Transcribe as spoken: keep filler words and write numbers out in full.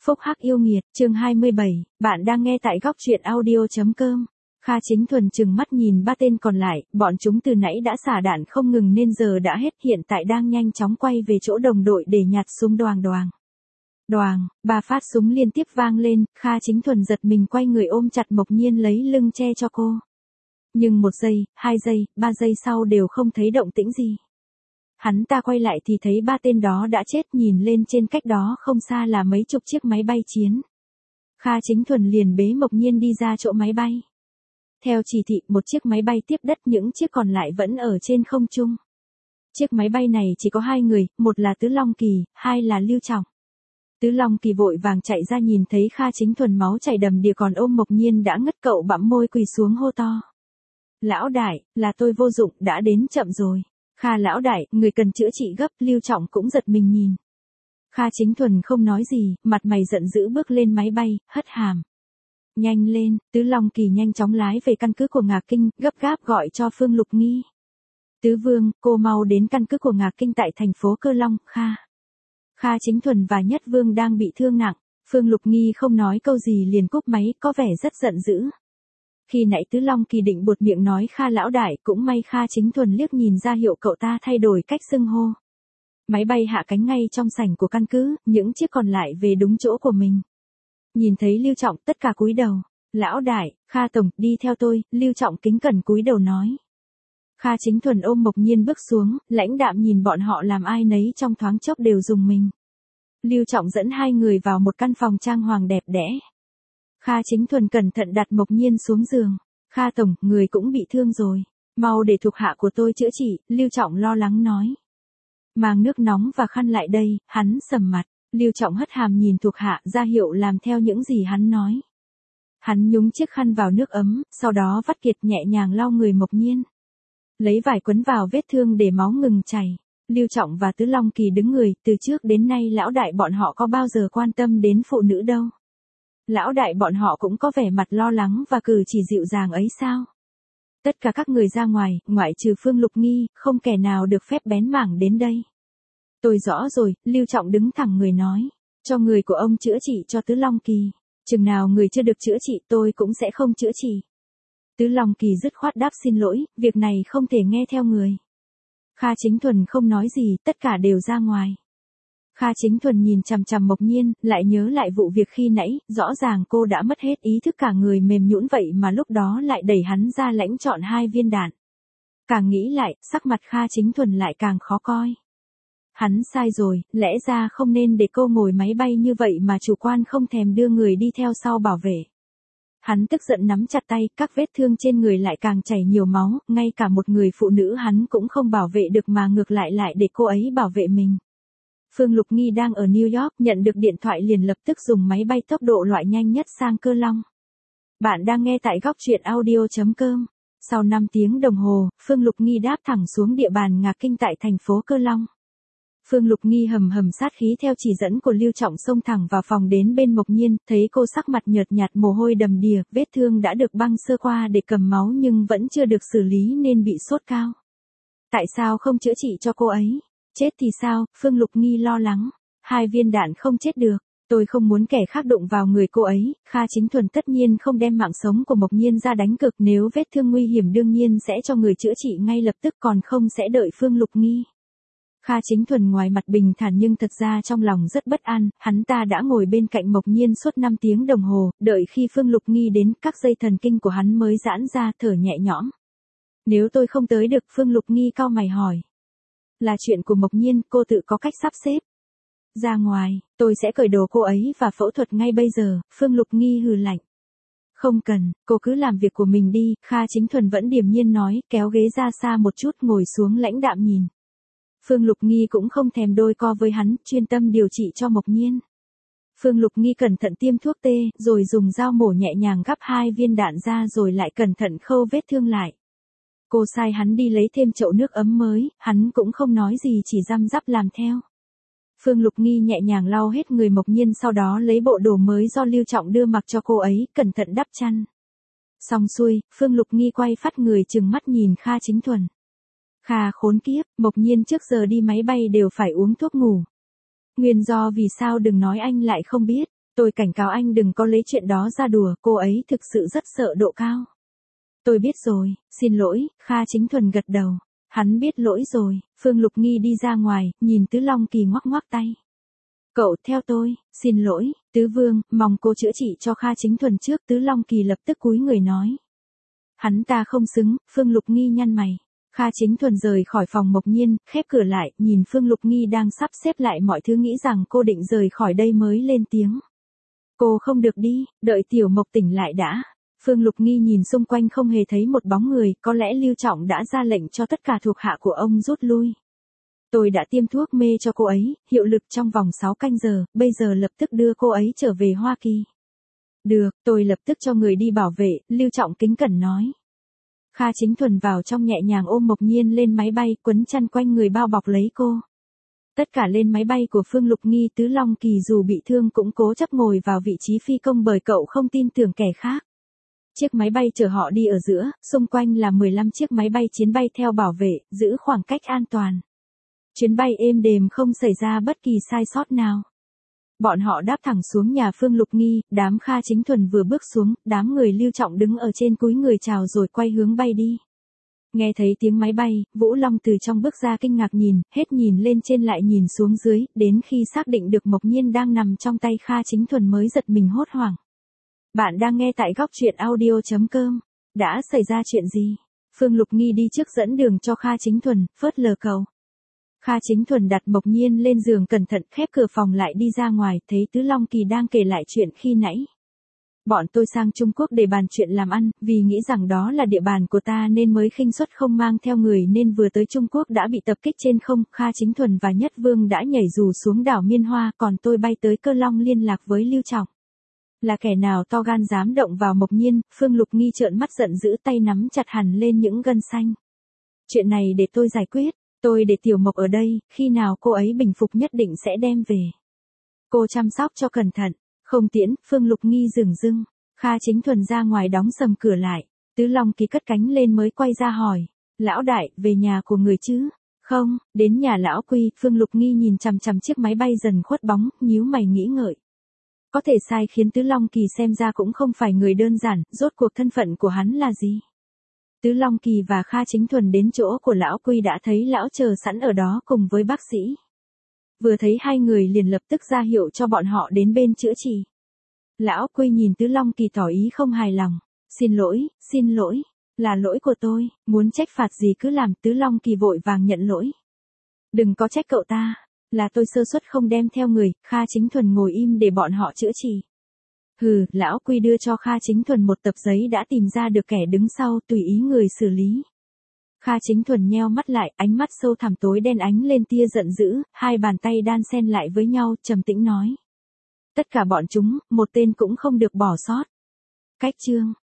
Phúc hắc yêu nghiệt, chương hai mươi bảy, bạn đang nghe tại góc truyện audio chấm com. Kha Chính Thuần trừng mắt nhìn ba tên còn lại, bọn chúng từ nãy đã xả đạn không ngừng nên giờ đã hết, hiện tại đang nhanh chóng quay về chỗ đồng đội để nhặt súng đoàng đoàng. Đoàng, ba phát súng liên tiếp vang lên, Kha Chính Thuần giật mình quay người ôm chặt Mộc Nhiên lấy lưng che cho cô. Nhưng một giây, hai giây, ba giây sau đều không thấy động tĩnh gì. Hắn ta quay lại thì thấy ba tên đó đã chết, nhìn lên trên cách đó không xa là mấy chục chiếc máy bay chiến. Kha Chính Thuần liền bế Mộc Nhiên đi ra chỗ máy bay. Theo chỉ thị, một chiếc máy bay tiếp đất, những chiếc còn lại vẫn ở trên không trung. Chiếc máy bay này chỉ có hai người, một là Tứ Long Kỳ, hai là Lưu Trọng. Tứ Long Kỳ vội vàng chạy ra nhìn thấy Kha Chính Thuần máu chảy đầm đìa còn ôm Mộc Nhiên đã ngất, cậu bặm môi quỳ xuống hô to. Lão đại, là tôi vô dụng, đã đến chậm rồi. Kha lão đại, người cần chữa trị gấp. Lưu Trọng cũng giật mình nhìn. Kha Chính Thuần không nói gì, mặt mày giận dữ bước lên máy bay, hất hàm. Nhanh lên. Tứ Long Kỳ nhanh chóng lái về căn cứ của Ngà Kinh, gấp gáp gọi cho Phương Lục Nghi. Tứ Vương, cô mau đến căn cứ của Ngà Kinh tại thành phố Cơ Long. Kha. Kha Chính Thuần và Nhất Vương đang bị thương nặng. Phương Lục Nghi không nói câu gì liền cúp máy, có vẻ rất giận dữ. Khi nãy Tứ Long Kỳ định buột miệng nói Kha lão đại, cũng may Kha Chính Thuần liếc nhìn ra hiệu cậu ta thay đổi cách xưng hô. Máy bay hạ cánh ngay trong sảnh của căn cứ, những chiếc còn lại về đúng chỗ của mình. Nhìn thấy Lưu Trọng, tất cả cúi đầu. Lão đại, Kha tổng, đi theo tôi. Lưu Trọng kính cẩn cúi đầu nói. Kha Chính Thuần ôm Mộc Nhiên bước xuống, lãnh đạm nhìn bọn họ làm ai nấy trong thoáng chốc đều dùng mình. Lưu Trọng dẫn hai người vào một căn phòng trang hoàng đẹp đẽ. Kha Chính Thuần cẩn thận đặt Mộc Nhiên xuống giường. Kha tổng, người cũng bị thương rồi. Mau để thuộc hạ của tôi chữa trị. Lưu Trọng lo lắng nói. Mang nước nóng và khăn lại đây. Hắn sầm mặt. Lưu Trọng hất hàm nhìn thuộc hạ, ra hiệu làm theo những gì hắn nói. Hắn nhúng chiếc khăn vào nước ấm, sau đó vắt kiệt nhẹ nhàng lau người Mộc Nhiên. Lấy vải quấn vào vết thương để máu ngừng chảy. Lưu Trọng và Tứ Long Kỳ đứng người, từ trước đến nay lão đại bọn họ có bao giờ quan tâm đến phụ nữ đâu. Lão đại bọn họ cũng có vẻ mặt lo lắng và cử chỉ dịu dàng ấy sao? Tất cả các người ra ngoài, ngoại trừ Phương Lục Nghi, không kẻ nào được phép bén mảng đến đây. Tôi rõ rồi. Lưu Trọng đứng thẳng người nói. Cho người của ông chữa trị cho Tứ Long Kỳ. Chừng nào người chưa được chữa trị tôi cũng sẽ không chữa trị. Tứ Long Kỳ dứt khoát đáp xin lỗi, việc này không thể nghe theo người. Kha Chính Thuần không nói gì, tất cả đều ra ngoài. Kha Chính Thuần nhìn chằm chằm Mộc Nhiên, lại nhớ lại vụ việc khi nãy, rõ ràng cô đã mất hết ý thức, cả người mềm nhũn vậy mà lúc đó lại đẩy hắn ra lãnh chọn hai viên đạn. Càng nghĩ lại, sắc mặt Kha Chính Thuần lại càng khó coi. Hắn sai rồi, lẽ ra không nên để cô ngồi máy bay như vậy mà chủ quan không thèm đưa người đi theo sau bảo vệ. Hắn tức giận nắm chặt tay, các vết thương trên người lại càng chảy nhiều máu, ngay cả một người phụ nữ hắn cũng không bảo vệ được mà ngược lại lại để cô ấy bảo vệ mình. Phương Lục Nghi đang ở New York, nhận được điện thoại liền lập tức dùng máy bay tốc độ loại nhanh nhất sang Cơ Long. Bạn đang nghe tại góc truyện audio chấm com. Sau năm tiếng đồng hồ, Phương Lục Nghi đáp thẳng xuống địa bàn Ngà Kinh tại thành phố Cơ Long. Phương Lục Nghi hầm hầm sát khí theo chỉ dẫn của Lưu Trọng xông thẳng vào phòng đến bên Mộc Nhiên, thấy cô sắc mặt nhợt nhạt mồ hôi đầm đìa, vết thương đã được băng sơ qua để cầm máu nhưng vẫn chưa được xử lý nên bị sốt cao. Tại sao không chữa trị cho cô ấy? Chết thì sao? Phương Lục Nghi lo lắng. Hai viên đạn không chết được. Tôi không muốn kẻ khác đụng vào người cô ấy. Kha Chính Thuần tất nhiên không đem mạng sống của Mộc Nhiên ra đánh cược, nếu vết thương nguy hiểm đương nhiên sẽ cho người chữa trị ngay lập tức, còn không sẽ đợi Phương Lục Nghi. Kha Chính Thuần ngoài mặt bình thản nhưng thật ra trong lòng rất bất an, hắn ta đã ngồi bên cạnh Mộc Nhiên suốt năm tiếng đồng hồ, đợi khi Phương Lục Nghi đến, các dây thần kinh của hắn mới giãn ra, thở nhẹ nhõm. Nếu tôi không tới được, Phương Lục Nghi cau mày hỏi. Là chuyện của Mộc Nhiên, cô tự có cách sắp xếp. Ra ngoài, tôi sẽ cởi đồ cô ấy và phẫu thuật ngay bây giờ. Phương Lục Nghi hừ lạnh. Không cần, cô cứ làm việc của mình đi. Kha Chính Thuần vẫn điềm nhiên nói, kéo ghế ra xa một chút ngồi xuống lãnh đạm nhìn. Phương Lục Nghi cũng không thèm đôi co với hắn, chuyên tâm điều trị cho Mộc Nhiên. Phương Lục Nghi cẩn thận tiêm thuốc tê, rồi dùng dao mổ nhẹ nhàng gắp hai viên đạn ra rồi lại cẩn thận khâu vết thương lại. Cô sai hắn đi lấy thêm chậu nước ấm mới, hắn cũng không nói gì, chỉ răm rắp làm theo. Phương Lục Nghi nhẹ nhàng lau hết người Mộc Nhiên, sau đó lấy bộ đồ mới do Lưu Trọng đưa mặc cho cô ấy, cẩn thận đắp chăn. Xong xuôi, Phương Lục Nghi quay phát người trừng mắt nhìn Kha Chính Thuần. Kha khốn kiếp, Mộc Nhiên trước giờ đi máy bay đều phải uống thuốc ngủ. Nguyên do vì sao đừng nói anh lại không biết. Tôi cảnh cáo anh đừng có lấy chuyện đó ra đùa, cô ấy thực sự rất sợ độ cao. Tôi biết rồi, xin lỗi, Kha Chính Thuần gật đầu. Hắn biết lỗi rồi, Phương Lục Nghi đi ra ngoài, nhìn Tứ Long Kỳ ngoắc ngoắc tay. Cậu theo tôi, xin lỗi, Tứ Vương, mong cô chữa trị cho Kha Chính Thuần trước. Tứ Long Kỳ lập tức cúi người nói. Hắn ta không xứng, Phương Lục Nghi nhăn mày. Kha Chính Thuần rời khỏi phòng Mộc Nhiên, khép cửa lại, nhìn Phương Lục Nghi đang sắp xếp lại mọi thứ nghĩ rằng cô định rời khỏi đây mới lên tiếng. Cô không được đi, đợi Tiểu Mộc tỉnh lại đã. Phương Lục Nghi nhìn xung quanh không hề thấy một bóng người, có lẽ Lưu Trọng đã ra lệnh cho tất cả thuộc hạ của ông rút lui. Tôi đã tiêm thuốc mê cho cô ấy, hiệu lực trong vòng sáu canh giờ, bây giờ lập tức đưa cô ấy trở về Hoa Kỳ. Được, tôi lập tức cho người đi bảo vệ, Lưu Trọng kính cẩn nói. Kha Chính Thuần vào trong nhẹ nhàng ôm Mộc Nhiên lên máy bay, quấn chăn quanh người bao bọc lấy cô. Tất cả lên máy bay của Phương Lục Nghi. Tứ Long Kỳ dù bị thương cũng cố chấp ngồi vào vị trí phi công bởi cậu không tin tưởng kẻ khác. Chiếc máy bay chở họ đi ở giữa, xung quanh là mười lăm chiếc máy bay chiến bay theo bảo vệ, giữ khoảng cách an toàn. Chuyến bay êm đềm không xảy ra bất kỳ sai sót nào. Bọn họ đáp thẳng xuống nhà Phương Lục Nghi, đám Kha Chính Thuần vừa bước xuống, đám người Lưu Trọng đứng ở trên cúi người chào rồi quay hướng bay đi. Nghe thấy tiếng máy bay, Vũ Long từ trong bước ra kinh ngạc nhìn, hết nhìn lên trên lại nhìn xuống dưới, đến khi xác định được Mộc Nhiên đang nằm trong tay Kha Chính Thuần mới giật mình hốt hoảng. Bạn đang nghe tại góc truyện audio chấm com. Đã xảy ra chuyện gì? Phương Lục Nghi đi trước dẫn đường cho Kha Chính Thuần, phớt lờ cậu. Kha Chính Thuần đặt Mộc Nhiên lên giường cẩn thận khép cửa phòng lại đi ra ngoài, thấy Tứ Long Kỳ đang kể lại chuyện khi nãy. Bọn tôi sang Trung Quốc để bàn chuyện làm ăn, vì nghĩ rằng đó là địa bàn của ta nên mới khinh suất không mang theo người nên vừa tới Trung Quốc đã bị tập kích trên không. Kha Chính Thuần và Nhất Vương đã nhảy dù xuống đảo Miên Hoa, còn tôi bay tới Cơ Long liên lạc với Lưu Trọng. Là kẻ nào to gan dám động vào Mộc Nhiên? Phương Lục Nghi trợn mắt giận dữ, tay nắm chặt hẳn lên những gân xanh. Chuyện này để tôi giải quyết, tôi để Tiểu Mộc ở đây, khi nào cô ấy bình phục nhất định sẽ đem về. Cô chăm sóc cho cẩn thận. Không tiễn. Phương Lục Nghi dửng dưng. Kha Chính Thuần ra ngoài đóng sầm cửa lại. Tứ Long Kỳ cất cánh lên mới quay ra hỏi. Lão đại, về nhà của người chứ? Không, đến nhà lão Quy. Phương Lục Nghi nhìn chằm chằm chiếc máy bay dần khuất bóng, nhíu mày nghĩ ngợi. Có thể sai khiến Tứ Long Kỳ xem ra cũng không phải người đơn giản, rốt cuộc thân phận của hắn là gì? Tứ Long Kỳ và Kha Chính Thuần đến chỗ của lão Quy đã thấy lão chờ sẵn ở đó cùng với bác sĩ. Vừa thấy hai người liền lập tức ra hiệu cho bọn họ đến bên chữa trị. Lão Quy nhìn Tứ Long Kỳ tỏ ý không hài lòng. Xin lỗi, xin lỗi, là lỗi của tôi, muốn trách phạt gì cứ làm. Tứ Long Kỳ vội vàng nhận lỗi. Đừng có trách cậu ta, là tôi sơ suất không đem theo người. Kha Chính Thuần ngồi im để bọn họ chữa trị. Hừ, lão Quy đưa cho Kha Chính Thuần một tập giấy đã tìm ra được kẻ đứng sau, tùy ý người xử lý. Kha Chính Thuần nheo mắt lại, ánh mắt sâu thẳm tối đen ánh lên tia giận dữ, hai bàn tay đan xen lại với nhau, trầm tĩnh nói. Tất cả bọn chúng, một tên cũng không được bỏ sót. Cách chương.